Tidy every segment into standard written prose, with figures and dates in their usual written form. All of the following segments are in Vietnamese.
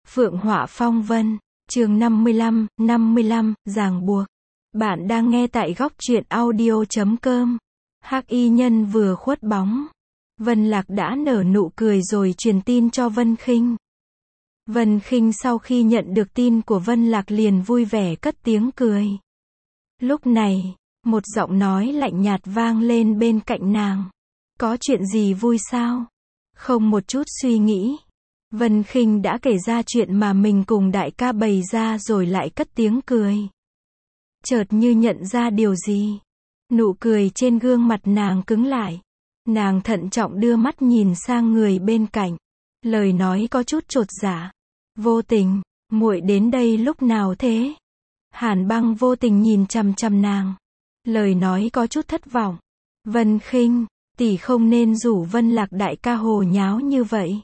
Phượng Họa Phong Vân, chương 55, ràng buộc. Bạn đang nghe tại góc truyện audio.com. Hắc y nhân vừa khuất bóng. Vân Lạc đã nở nụ cười rồi truyền tin cho Vân Khinh. Vân Khinh sau khi nhận được tin của Vân Lạc liền vui vẻ cất tiếng cười. Lúc này, một giọng nói lạnh nhạt vang lên bên cạnh nàng. Có chuyện gì vui sao? Không một chút suy nghĩ. Vân Khinh đã kể ra chuyện mà mình cùng đại ca bày ra rồi lại cất tiếng cười. Chợt như nhận ra điều gì. Nụ cười trên gương mặt nàng cứng lại. Nàng thận trọng đưa mắt nhìn sang người bên cạnh. Lời nói có chút chột dạ. Vô Tình, muội đến đây lúc nào thế? Hàn Băng Vô Tình nhìn chằm chằm nàng. Lời nói có chút thất vọng. Vân Khinh, tỷ không nên rủ Vân Lạc đại ca hồ nháo như vậy.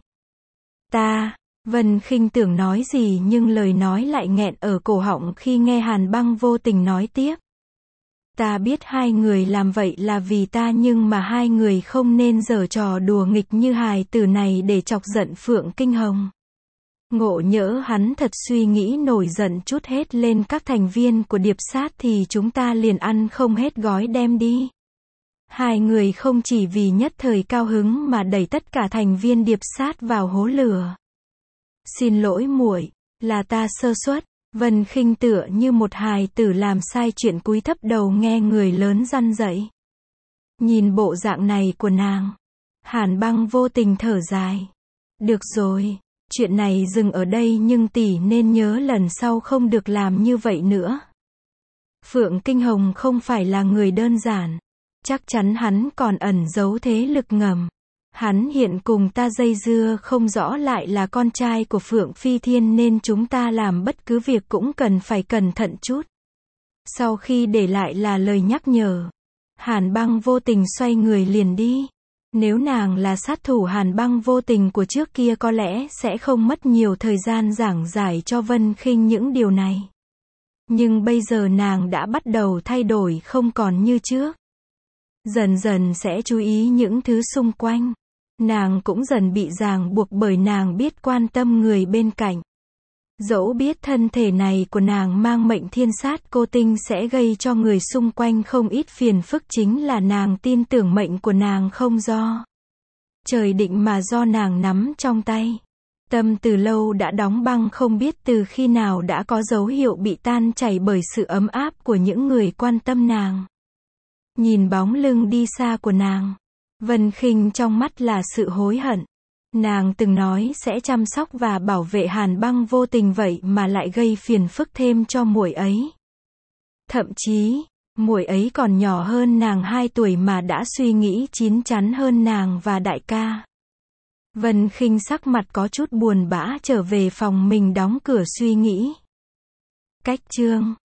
Vân Khinh tưởng nói gì nhưng lời nói lại nghẹn ở cổ họng khi nghe Hàn Băng Vô Tình nói tiếp. Ta biết hai người làm vậy là vì ta nhưng mà hai người không nên giở trò đùa nghịch như hài tử này để chọc giận Phượng Kinh Hồng. Ngộ nhỡ hắn thật suy nghĩ nổi giận chút hết lên các thành viên của điệp sát thì chúng ta liền ăn không hết gói đem đi. Hai người không chỉ vì nhất thời cao hứng mà đẩy tất cả thành viên điệp sát vào hố lửa. Xin lỗi muội, là ta sơ suất. Vân Khinh tựa như một hài tử làm sai chuyện cúi thấp đầu nghe người lớn răn dạy. Nhìn bộ dạng này của nàng, Hàn Băng Vô Tình thở dài. Được rồi, chuyện này dừng ở đây nhưng tỷ nên nhớ lần sau không được làm như vậy nữa. Phượng Kinh Hồng không phải là người đơn giản. Chắc chắn hắn còn ẩn giấu thế lực ngầm. Hắn hiện cùng ta dây dưa không rõ lại là con trai của Phượng Phi Thiên nên chúng ta làm bất cứ việc cũng cần phải cẩn thận chút. Sau khi để lại là lời nhắc nhở, Hàn Băng Vô Tình xoay người liền đi. Nếu nàng là sát thủ Hàn Băng Vô Tình của trước kia có lẽ sẽ không mất nhiều thời gian giảng giải cho Vân Khinh những điều này. Nhưng bây giờ nàng đã bắt đầu thay đổi không còn như trước. Dần dần sẽ chú ý những thứ xung quanh. Nàng cũng dần bị ràng buộc bởi nàng biết quan tâm người bên cạnh. Dẫu biết thân thể này của nàng mang mệnh thiên sát cô tinh sẽ gây cho người xung quanh không ít phiền phức, chính là nàng tin tưởng mệnh của nàng không do trời định mà do nàng nắm trong tay. Tâm từ lâu đã đóng băng không biết từ khi nào đã có dấu hiệu bị tan chảy bởi sự ấm áp của những người quan tâm nàng. Nhìn bóng lưng đi xa của nàng, Vân Khinh trong mắt là sự hối hận. Nàng từng nói sẽ chăm sóc và bảo vệ Hàn Băng Vô Tình vậy mà lại gây phiền phức thêm cho muội ấy. Thậm chí, muội ấy còn nhỏ hơn nàng 2 tuổi mà đã suy nghĩ chín chắn hơn nàng và đại ca. Vân Khinh sắc mặt có chút buồn bã trở về phòng mình đóng cửa suy nghĩ. Cách chương